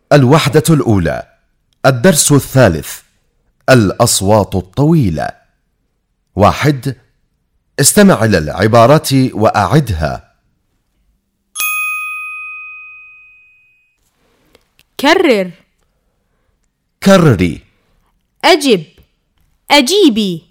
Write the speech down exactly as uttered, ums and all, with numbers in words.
الوحدة الأولى، الدرس الثالث، الأصوات الطويلة. واحد. استمع إلى العبارات وأعدها. كرر. كرري. أجب. أجيبي.